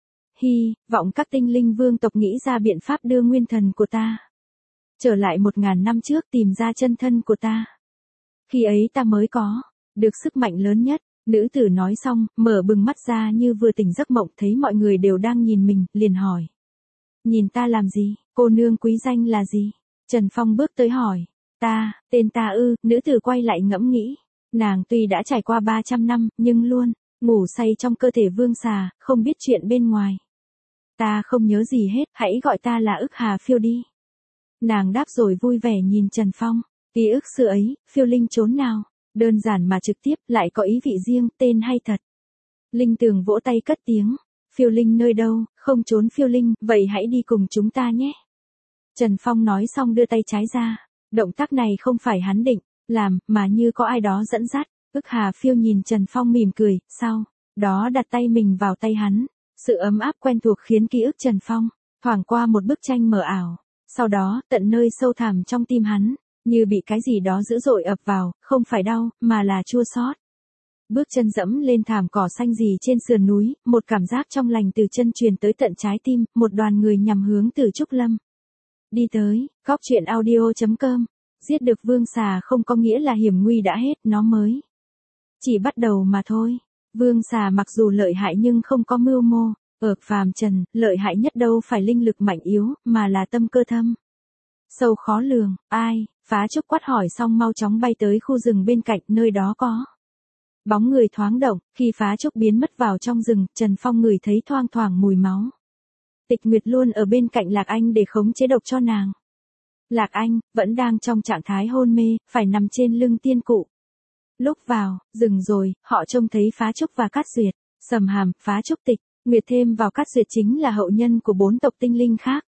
[SPEAKER 1] Hy vọng các tinh linh vương tộc nghĩ ra biện pháp đưa nguyên thần của ta trở lại 1000 năm trước, tìm ra chân thân của ta. Khi ấy ta mới có được sức mạnh lớn nhất. Nữ tử nói xong, mở bừng mắt ra như vừa tỉnh giấc mộng, thấy mọi người đều đang nhìn mình, liền hỏi. Nhìn ta làm gì? Cô nương quý danh là gì? Trần Phong bước tới hỏi. Ta, tên ta ư? Nữ tử quay lại ngẫm nghĩ. Nàng tuy đã trải qua 300 năm, nhưng luôn ngủ say trong cơ thể vương xà, không biết chuyện bên ngoài. Ta không nhớ gì hết, hãy gọi ta là Ức Hà Phiêu đi. Nàng đáp rồi vui vẻ nhìn Trần Phong. Ký ức xưa ấy, phiêu linh trốn nào? Đơn giản mà trực tiếp, lại có ý vị riêng, tên hay thật. Linh Tường vỗ tay cất tiếng. Phiêu linh nơi đâu? Không trốn phiêu linh, vậy hãy đi cùng chúng ta nhé. Trần Phong nói xong đưa tay trái ra. Động tác này không phải hắn định làm, mà như có ai đó dẫn dắt. Ức Hà Phiêu nhìn Trần Phong mỉm cười, sau đó đặt tay mình vào tay hắn. Sự ấm áp quen thuộc khiến ký ức Trần Phong thoảng qua một bức tranh mờ ảo. Sau đó, tận nơi sâu thẳm trong tim hắn, như bị cái gì đó dữ dội ập vào, không phải đau, mà là chua xót. Bước chân dẫm lên thảm cỏ xanh rì trên sườn núi, một cảm giác trong lành từ chân truyền tới tận trái tim, một đoàn người nhằm hướng từ Trúc Lâm. Đi tới, góc truyện audio.com. Giết được vương xà không có nghĩa là hiểm nguy đã hết, nó mới chỉ bắt đầu mà thôi. Vương xà mặc dù lợi hại nhưng không có mưu mô. Ở phàm trần, lợi hại nhất đâu phải linh lực mạnh yếu, mà là tâm cơ thâm sâu khó lường. Ai? Phá Trúc quát hỏi xong mau chóng bay tới khu rừng bên cạnh, nơi đó có bóng người thoáng động. Khi Phá Trúc biến mất vào trong rừng, Trần Phong ngửi thấy thoang thoảng mùi máu. Tịch Nguyệt luôn ở bên cạnh Lạc Anh để khống chế độc cho nàng. Lạc Anh vẫn đang trong trạng thái hôn mê, phải nằm trên lưng tiên cụ. Lúc vào rừng rồi, họ trông thấy Phá Trúc và Cát Duyệt. Sầm Hàm, Phá Trúc, Tịch Nguyệt thêm vào Cát Duyệt chính là hậu nhân của 4 tộc tinh linh khác.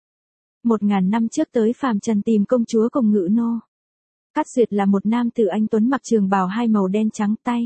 [SPEAKER 1] 1000 năm trước tới phàm trần tìm công chúa cùng ngự nô. Cát Duyệt là một nam tử anh tuấn mặc trường bào hai màu đen trắng, tay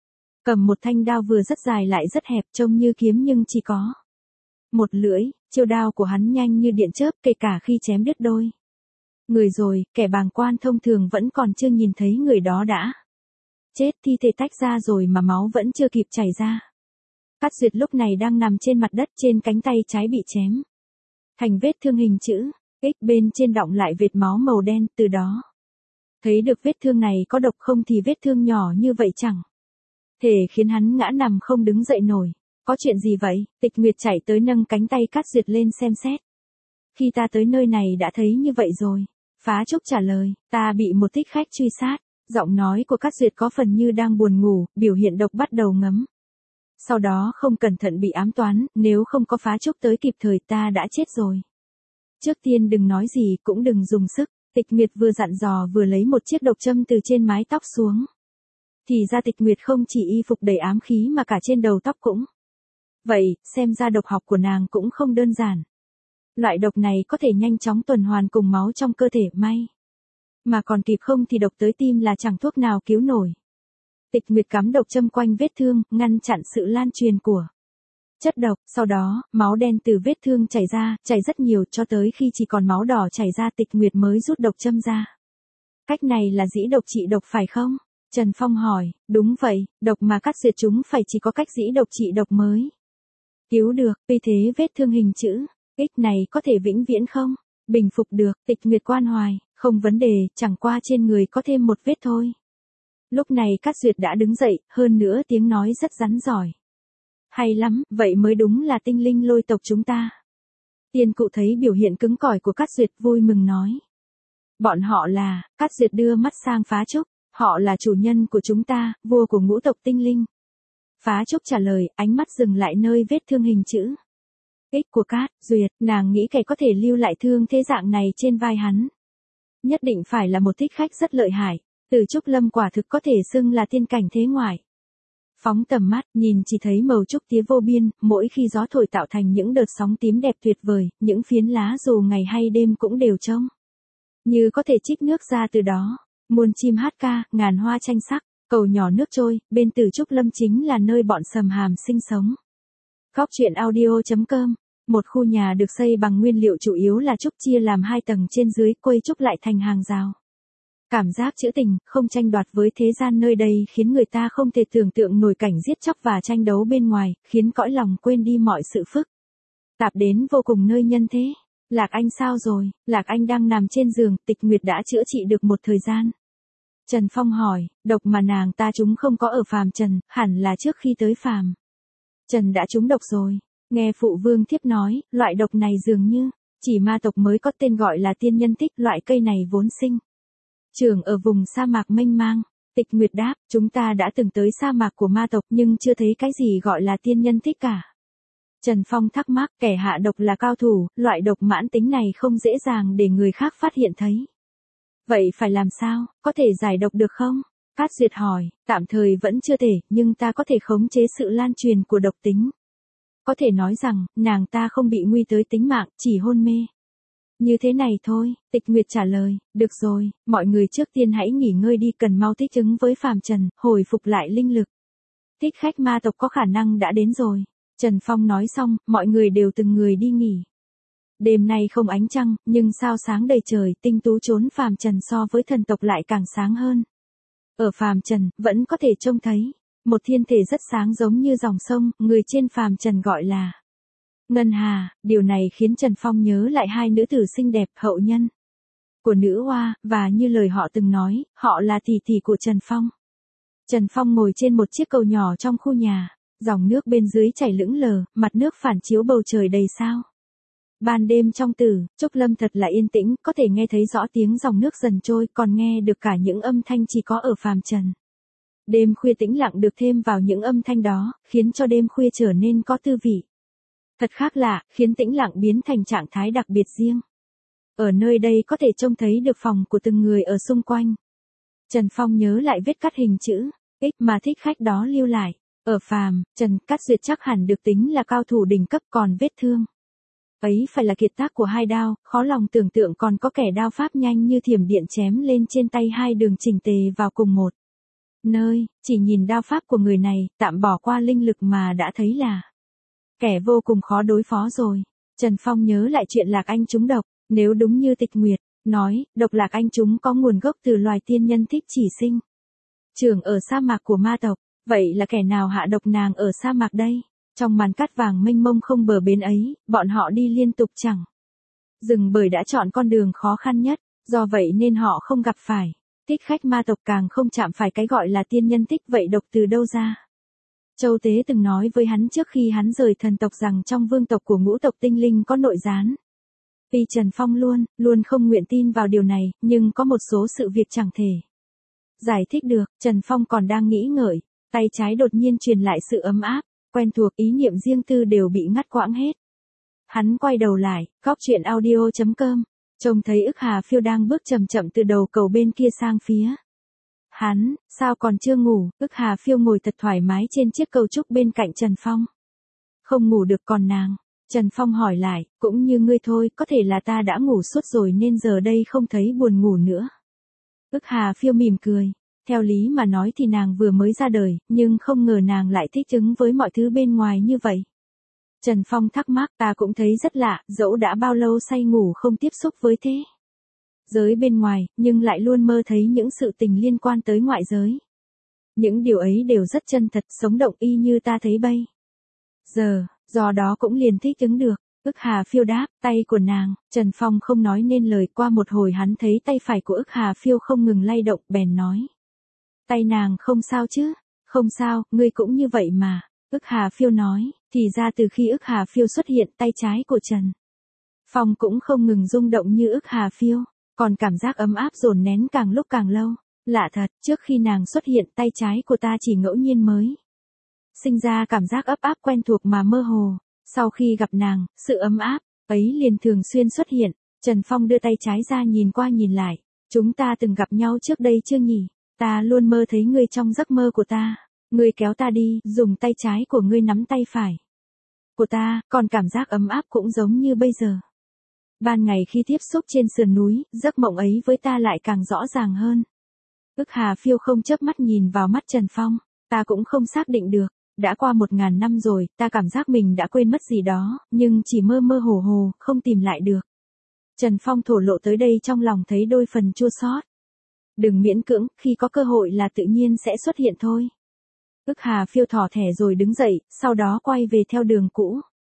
[SPEAKER 1] cầm một thanh đao vừa rất dài lại rất hẹp, trông như kiếm nhưng chỉ có một lưỡi. Chiêu đao của hắn nhanh như điện chớp, kể cả khi chém đứt đôi người rồi, kẻ bàng quan thông thường vẫn còn chưa nhìn thấy người đó đã chết, thi thể tách ra rồi mà máu vẫn chưa kịp chảy ra. Cát Duyệt lúc này đang nằm trên mặt đất, trên cánh tay trái bị chém thành vết thương hình chữ X, bên trên đọng lại vệt máu màu đen, từ đó thấy được vết thương này có độc không thì vết thương nhỏ như vậy chẳng thể khiến hắn ngã nằm không đứng dậy nổi. Có chuyện gì vậy? Tịch Nguyệt chạy tới nâng cánh tay Cát Duyệt lên xem xét. Khi ta tới nơi này đã thấy như vậy rồi. Phá Trúc trả lời, ta bị một thích khách truy sát. Giọng nói của Cát Duyệt có phần như đang buồn ngủ, biểu hiện độc bắt đầu ngấm. Sau đó không cẩn thận bị ám toán, nếu không có Phá Trúc tới kịp thời ta đã chết rồi. Trước tiên đừng nói gì, cũng đừng dùng sức. Tịch Nguyệt vừa dặn dò vừa lấy một chiếc độc châm từ trên mái tóc xuống. Thì ra Tịch Nguyệt không chỉ y phục đầy ám khí mà cả trên đầu tóc cũng vậy, xem ra độc học của nàng cũng không đơn giản. Loại độc này có thể nhanh chóng tuần hoàn cùng máu trong cơ thể, may mà còn kịp, không thì độc tới tim là chẳng thuốc nào cứu nổi. Tịch Nguyệt cắm độc châm quanh vết thương, ngăn chặn sự lan truyền của chất độc, sau đó, máu đen từ vết thương chảy ra, chảy rất nhiều cho tới khi chỉ còn máu đỏ chảy ra, Tịch Nguyệt mới rút độc châm ra. Cách này là dĩ độc trị độc phải không? Trần Phong hỏi, đúng vậy, độc mà Cát Duyệt chúng phải chỉ có cách dĩ độc trị độc mới cứu được, vì thế vết thương hình chữ X này có thể vĩnh viễn không Bình phục được, Tịch Nguyệt quan hoài, không vấn đề, chẳng qua trên người có thêm một vết thôi. Lúc này Cát Duyệt đã đứng dậy, hơn nữa tiếng nói rất rắn giỏi. Hay lắm, vậy mới đúng là tinh linh lôi tộc chúng ta. Tiên cụ thấy biểu hiện cứng cỏi của Cát Duyệt vui mừng nói. Bọn họ là, Cát Duyệt đưa mắt sang Phá Trúc, họ là chủ nhân của chúng ta, vua của ngũ tộc tinh linh. Phá Trúc trả lời, ánh mắt dừng lại nơi vết thương hình chữ X của Cát Duyệt, nàng nghĩ kẻ có thể lưu lại thương thế dạng này trên vai hắn. Nhất định phải là một thích khách rất lợi hại, Từ Trúc Lâm quả thực có thể xưng là tiên cảnh thế ngoại. Phóng tầm mắt, nhìn chỉ thấy màu trúc tía vô biên, mỗi khi gió thổi tạo thành những đợt sóng tím đẹp tuyệt vời, những phiến lá dù ngày hay đêm cũng đều trông như có thể trích nước ra từ đó. Muôn chim hát ca, ngàn hoa tranh sắc, cầu nhỏ nước trôi, bên Từ Trúc Lâm chính là nơi bọn Sầm Hàm sinh sống. Góc truyện audio.com. Một khu nhà được xây bằng nguyên liệu chủ yếu là trúc chia làm 2 tầng trên dưới, quây trúc lại thành hàng rào. Cảm giác trữ tình, không tranh đoạt với thế gian nơi đây khiến người ta không thể tưởng tượng nổi cảnh giết chóc và tranh đấu bên ngoài, khiến cõi lòng quên đi mọi sự phức tạp đến vô cùng nơi nhân thế. Lạc Anh sao rồi? Lạc Anh đang nằm trên giường, Tịch Nguyệt đã chữa trị được một thời gian. Trần Phong hỏi, độc mà nàng ta trúng không có ở phàm trần, hẳn là trước khi tới phàm trần đã trúng độc rồi. Nghe phụ vương thiếp nói, loại độc này dường như chỉ ma tộc mới có, tên gọi là tiên nhân tích. Loại cây này vốn sinh trưởng ở vùng sa mạc mênh mang. Tịch Nguyệt đáp, chúng ta đã từng tới sa mạc của ma tộc nhưng chưa thấy cái gì gọi là tiên nhân tích cả. Trần Phong thắc mắc, kẻ hạ độc là cao thủ, loại độc mãn tính này không dễ dàng để người khác phát hiện thấy. Vậy phải làm sao, có thể giải độc được không? Cát Duyệt hỏi, tạm thời vẫn chưa thể, nhưng ta có thể khống chế sự lan truyền của độc tính. Có thể nói rằng, nàng ta không bị nguy tới tính mạng, chỉ hôn mê. Như thế này thôi, Tịch Nguyệt trả lời, được rồi, mọi người trước tiên hãy nghỉ ngơi đi, cần mau thích ứng với phàm trần, hồi phục lại linh lực. Thích khách ma tộc có khả năng đã đến rồi. Trần Phong nói xong, mọi người đều từng người đi nghỉ. Đêm nay không ánh trăng, nhưng sao sáng đầy trời, tinh tú trốn phàm trần so với thần tộc lại càng sáng hơn. Ở phàm trần, vẫn có thể trông thấy một thiên thể rất sáng giống như dòng sông, người trên phàm trần gọi là Ngân Hà. Điều này khiến Trần Phong nhớ lại 2 nữ tử xinh đẹp, hậu nhân của nữ oa, và như lời họ từng nói, họ là tỷ tỷ của Trần Phong. Trần Phong ngồi trên một chiếc cầu nhỏ trong khu nhà, dòng nước bên dưới chảy lững lờ, mặt nước phản chiếu bầu trời đầy sao. Ban đêm trong Từ Trúc Lâm thật là yên tĩnh, có thể nghe thấy rõ tiếng dòng nước dần trôi, còn nghe được cả những âm thanh chỉ có ở phàm trần. Đêm khuya tĩnh lặng được thêm vào những âm thanh đó, khiến cho đêm khuya trở nên có tư vị thật khác lạ, khiến tĩnh lặng biến thành trạng thái đặc biệt riêng. Ở nơi đây có thể trông thấy được phòng của từng người ở xung quanh. Trần Phong nhớ lại vết cắt hình chữ X mà thích khách đó lưu lại. Ở phàm trần, Cát Duyệt chắc hẳn được tính là cao thủ đỉnh cấp, còn vết thương ấy phải là kiệt tác của 2 đao, khó lòng tưởng tượng còn có kẻ đao pháp nhanh như thiểm điện chém lên trên tay 2 đường chỉnh tề vào cùng một nơi. Chỉ nhìn đao pháp của người này, tạm bỏ qua linh lực mà đã thấy là kẻ vô cùng khó đối phó rồi. Trần Phong nhớ lại chuyện Lạc Anh trúng độc, nếu đúng như Tịch Nguyệt nói, độc Lạc Anh trúng có nguồn gốc từ loài tiên nhân thích chỉ sinh trưởng ở sa mạc của ma tộc. Vậy là kẻ nào hạ độc nàng ở sa mạc đây? Trong màn cát vàng mênh mông không bờ bến ấy, bọn họ đi liên tục chẳng dừng, bởi đã chọn con đường khó khăn nhất, do vậy nên họ không gặp phải thích khách ma tộc, càng không chạm phải cái gọi là tiên nhân tích. Vậy độc từ đâu ra? Châu Tế từng nói với hắn trước khi hắn rời thần tộc rằng trong vương tộc của ngũ tộc tinh linh có nội gián. Vì Trần Phong luôn không nguyện tin vào điều này, nhưng có một số sự việc chẳng thể giải thích được. Trần Phong còn đang nghĩ ngợi, tay trái đột nhiên truyền lại sự ấm áp, quen thuộc, ý niệm riêng tư đều bị ngắt quãng hết. Hắn quay đầu lại, góc truyện audio.com, trông thấy Ức Hà Phiêu đang bước chậm chậm từ đầu cầu bên kia sang phía hắn. Sao còn chưa ngủ? Ức Hà Phiêu ngồi thật thoải mái trên chiếc cầu trúc bên cạnh Trần Phong. Không ngủ được, còn nàng? Trần Phong hỏi lại, cũng như ngươi thôi, có thể là ta đã ngủ suốt rồi nên giờ đây không thấy buồn ngủ nữa. Ức Hà Phiêu mỉm cười. Theo lý mà nói thì nàng vừa mới ra đời, nhưng không ngờ nàng lại thích ứng với mọi thứ bên ngoài như vậy. Trần Phong thắc mắc, ta cũng thấy rất lạ, dẫu đã bao lâu say ngủ không tiếp xúc với thế giới bên ngoài, nhưng lại luôn mơ thấy những sự tình liên quan tới ngoại giới. Những điều ấy đều rất chân thật, sống động y như ta thấy bây giờ, do đó cũng liền thích ứng được. Ức Hà Phiêu đáp, tay của nàng. Trần Phong không nói nên lời, qua một hồi hắn thấy tay phải của Ức Hà Phiêu không ngừng lay động, bèn nói. Tay nàng không sao chứ? Không sao, ngươi cũng như vậy mà. Ức Hà Phiêu nói, thì ra từ khi Ức Hà Phiêu xuất hiện, tay trái của Trần Phong cũng không ngừng rung động như Ức Hà Phiêu, còn cảm giác ấm áp dồn nén càng lúc càng lâu. Lạ thật, trước khi nàng xuất hiện, tay trái của ta chỉ ngẫu nhiên mới sinh ra cảm giác ấp áp quen thuộc mà mơ hồ. Sau khi gặp nàng, sự ấm áp ấy liền thường xuyên xuất hiện. Trần Phong đưa tay trái ra nhìn qua nhìn lại. Chúng ta từng gặp nhau trước đây chưa nhỉ? Ta luôn mơ thấy ngươi trong giấc mơ của ta. Ngươi kéo ta đi, dùng tay trái của ngươi nắm tay phải của ta, còn cảm giác ấm áp cũng giống như bây giờ. Ban ngày khi tiếp xúc trên sườn núi, giấc mộng ấy với ta lại càng rõ ràng hơn. Ức Hà Phiêu không chớp mắt nhìn vào mắt Trần Phong. Ta cũng không xác định được. Đã qua 1000 năm rồi, ta cảm giác mình đã quên mất gì đó, nhưng chỉ mơ mơ hồ hồ, không tìm lại được. Trần Phong thổ lộ tới đây trong lòng thấy đôi phần chua xót. Đừng miễn cưỡng, khi có cơ hội là tự nhiên sẽ xuất hiện thôi. Ức Hà Phiêu thỏ thẻ rồi đứng dậy, sau đó quay về theo đường cũ.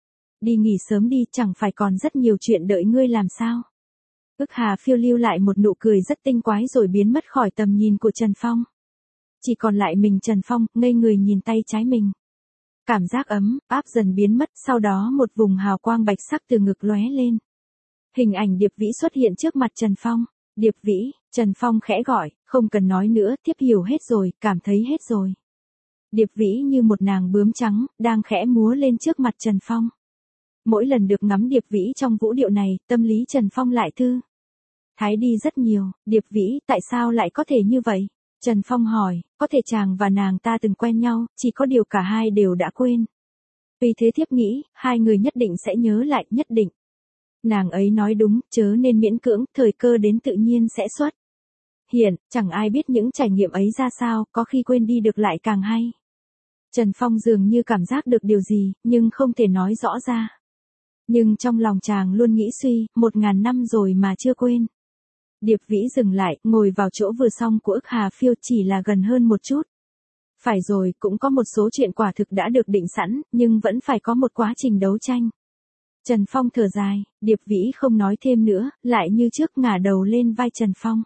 [SPEAKER 1] Đi nghỉ sớm đi, chẳng phải còn rất nhiều chuyện đợi ngươi làm sao. Ức Hà Phiêu lưu lại một nụ cười rất tinh quái rồi biến mất khỏi tầm nhìn của Trần Phong. Chỉ còn lại mình Trần Phong, ngây người nhìn tay trái mình. Cảm giác ấm, áp dần biến mất, sau đó một vùng hào quang bạch sắc từ ngực lóe lên. Hình ảnh Điệp Vĩ xuất hiện trước mặt Trần Phong. Điệp Vĩ, Trần Phong khẽ gọi, không cần nói nữa, thiếp hiểu hết rồi, cảm thấy hết rồi. Điệp Vĩ như một nàng bướm trắng, đang khẽ múa lên trước mặt Trần Phong. Mỗi lần được ngắm Điệp Vĩ trong vũ điệu này, tâm lý Trần Phong lại thư thái đi rất nhiều. Điệp Vĩ, tại sao lại có thể như vậy? Trần Phong hỏi, có thể chàng và nàng ta từng quen nhau, chỉ có điều cả hai đều đã quên. Vì thế thiếp nghĩ, hai người nhất định sẽ nhớ lại, nhất định. Nàng ấy nói đúng, chớ nên miễn cưỡng, thời cơ đến tự nhiên sẽ xuất hiện, chẳng ai biết những trải nghiệm ấy ra sao, có khi quên đi được lại càng hay. Trần Phong dường như cảm giác được điều gì, nhưng không thể nói rõ ra. Nhưng trong lòng chàng luôn nghĩ suy, 1000 năm rồi mà chưa quên. Điệp Vĩ dừng lại, ngồi vào chỗ vừa xong của Ức Hà Phiêu, chỉ là gần hơn một chút. Phải rồi, cũng có một số chuyện quả thực đã được định sẵn, nhưng vẫn phải có một quá trình đấu tranh. Trần Phong thở dài, Điệp Vĩ không nói thêm nữa, lại như trước ngả đầu lên vai Trần Phong.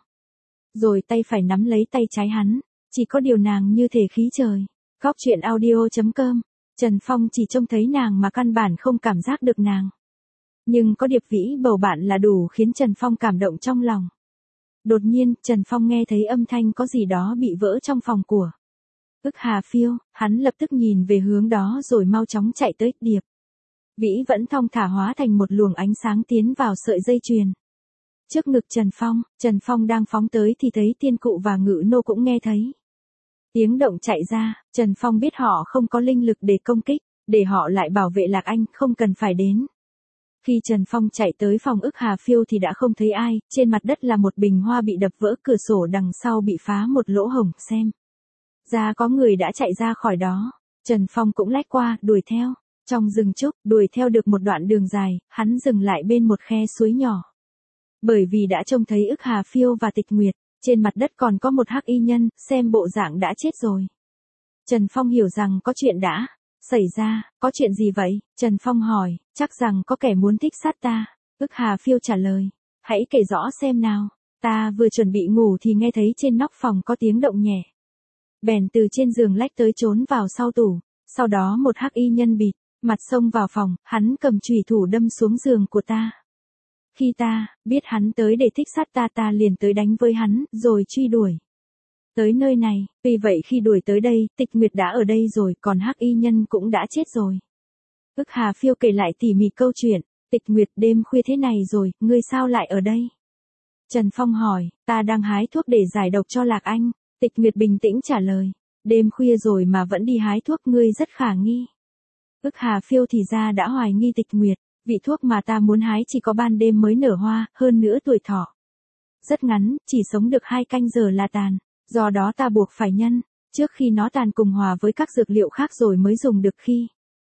[SPEAKER 1] Rồi tay phải nắm lấy tay trái hắn, chỉ có điều nàng như thể khí trời. Góc truyện audio.com, Trần Phong chỉ trông thấy nàng mà căn bản không cảm giác được nàng. Nhưng có Điệp Vĩ bầu bạn là đủ khiến Trần Phong cảm động trong lòng. Đột nhiên, Trần Phong nghe thấy âm thanh có gì đó bị vỡ trong phòng của Ức Hà Phiêu, hắn lập tức nhìn về hướng đó rồi mau chóng chạy tới. Điệp Vĩ vẫn thong thả hóa thành một luồng ánh sáng tiến vào sợi dây chuyền trước ngực Trần Phong đang phóng tới thì thấy Tiên Cụ và Ngự Nô cũng nghe thấy tiếng động chạy ra. Trần Phong biết họ không có linh lực để công kích, để họ lại bảo vệ Lạc Anh, không cần phải đến. Khi Trần Phong chạy tới phòng Ức Hà Phiêu thì đã không thấy ai, trên mặt đất là một bình hoa bị đập vỡ, cửa sổ đằng sau bị phá một lỗ hổng, xem ra có người đã chạy ra khỏi đó. Trần Phong cũng lách qua, đuổi theo. Trong rừng trúc, đuổi theo được một đoạn đường dài, hắn dừng lại bên một khe suối nhỏ. Bởi vì đã trông thấy Ức Hà Phiêu và Tịch Nguyệt, trên mặt đất còn có một hắc y nhân, xem bộ dạng đã chết rồi. Trần Phong hiểu rằng có chuyện đã xảy ra. Có chuyện gì vậy? Trần Phong hỏi, chắc rằng có kẻ muốn thích sát ta. Ức Hà Phiêu trả lời, hãy kể rõ xem nào. Ta vừa chuẩn bị ngủ thì nghe thấy trên nóc phòng có tiếng động nhẹ. Bèn từ trên giường lách tới trốn vào sau tủ. Sau đó một hắc y nhân bịt mặt xông vào phòng, hắn cầm chùy thủ đâm xuống giường của ta. Khi ta biết hắn tới để thích sát ta, ta liền tới đánh với hắn, rồi truy đuổi tới nơi này. Vì vậy khi đuổi tới đây, Tịch Nguyệt đã ở đây rồi, còn hắc y nhân cũng đã chết rồi. Ức Hà Phiêu kể lại tỉ mỉ câu chuyện. Tịch Nguyệt, đêm khuya thế này rồi, ngươi sao lại ở đây? Trần Phong hỏi, ta đang hái thuốc để giải độc cho Lạc Anh. Tịch Nguyệt bình tĩnh trả lời, đêm khuya rồi mà vẫn đi hái thuốc, ngươi rất khả nghi. Ức Hà Phiêu thì ra đã hoài nghi Tịch Nguyệt. Vị thuốc mà ta muốn hái chỉ có ban đêm mới nở hoa, hơn nữa tuổi thọ rất ngắn, chỉ sống được 2 canh giờ là tàn. Do đó ta buộc phải nhân trước khi nó tàn cùng hòa với các dược liệu khác rồi mới dùng được, khi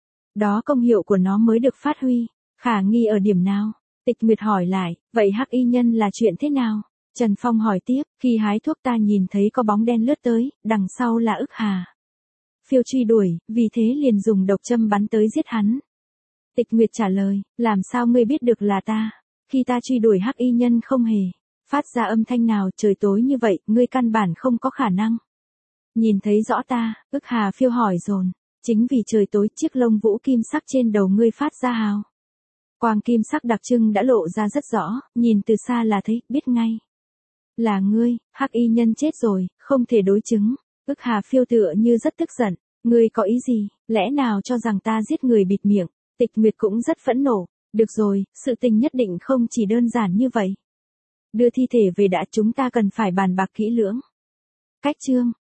[SPEAKER 1] đó công hiệu của nó mới được phát huy. Khả nghi ở điểm nào? Tịch Nguyệt hỏi lại, vậy hắc y nhân là chuyện thế nào? Trần Phong hỏi tiếp, khi hái thuốc ta nhìn thấy có bóng đen lướt tới, đằng sau là Ức Hà Phiêu truy đuổi, vì thế liền dùng độc châm bắn tới giết hắn. Tịch Nguyệt trả lời, làm sao ngươi biết được là ta? Khi ta truy đuổi hắc y nhân không hề phát ra âm thanh nào, trời tối như vậy, ngươi căn bản không có khả năng nhìn thấy rõ ta. Ức Hà Phiêu hỏi dồn, chính vì trời tối chiếc lông vũ kim sắc trên đầu ngươi phát ra hào quang kim sắc đặc trưng đã lộ ra rất rõ, nhìn từ xa là thấy, biết ngay là ngươi. Hắc y nhân chết rồi, không thể đối chứng. Ức Hà Phiêu tựa như rất tức giận, ngươi có ý gì, lẽ nào cho rằng ta giết người bịt miệng? Tịch Nguyệt cũng rất phẫn nộ, được rồi, sự tình nhất định không chỉ đơn giản như vậy. Đưa thi thể về đã, chúng ta cần phải bàn bạc kỹ lưỡng. Cách chương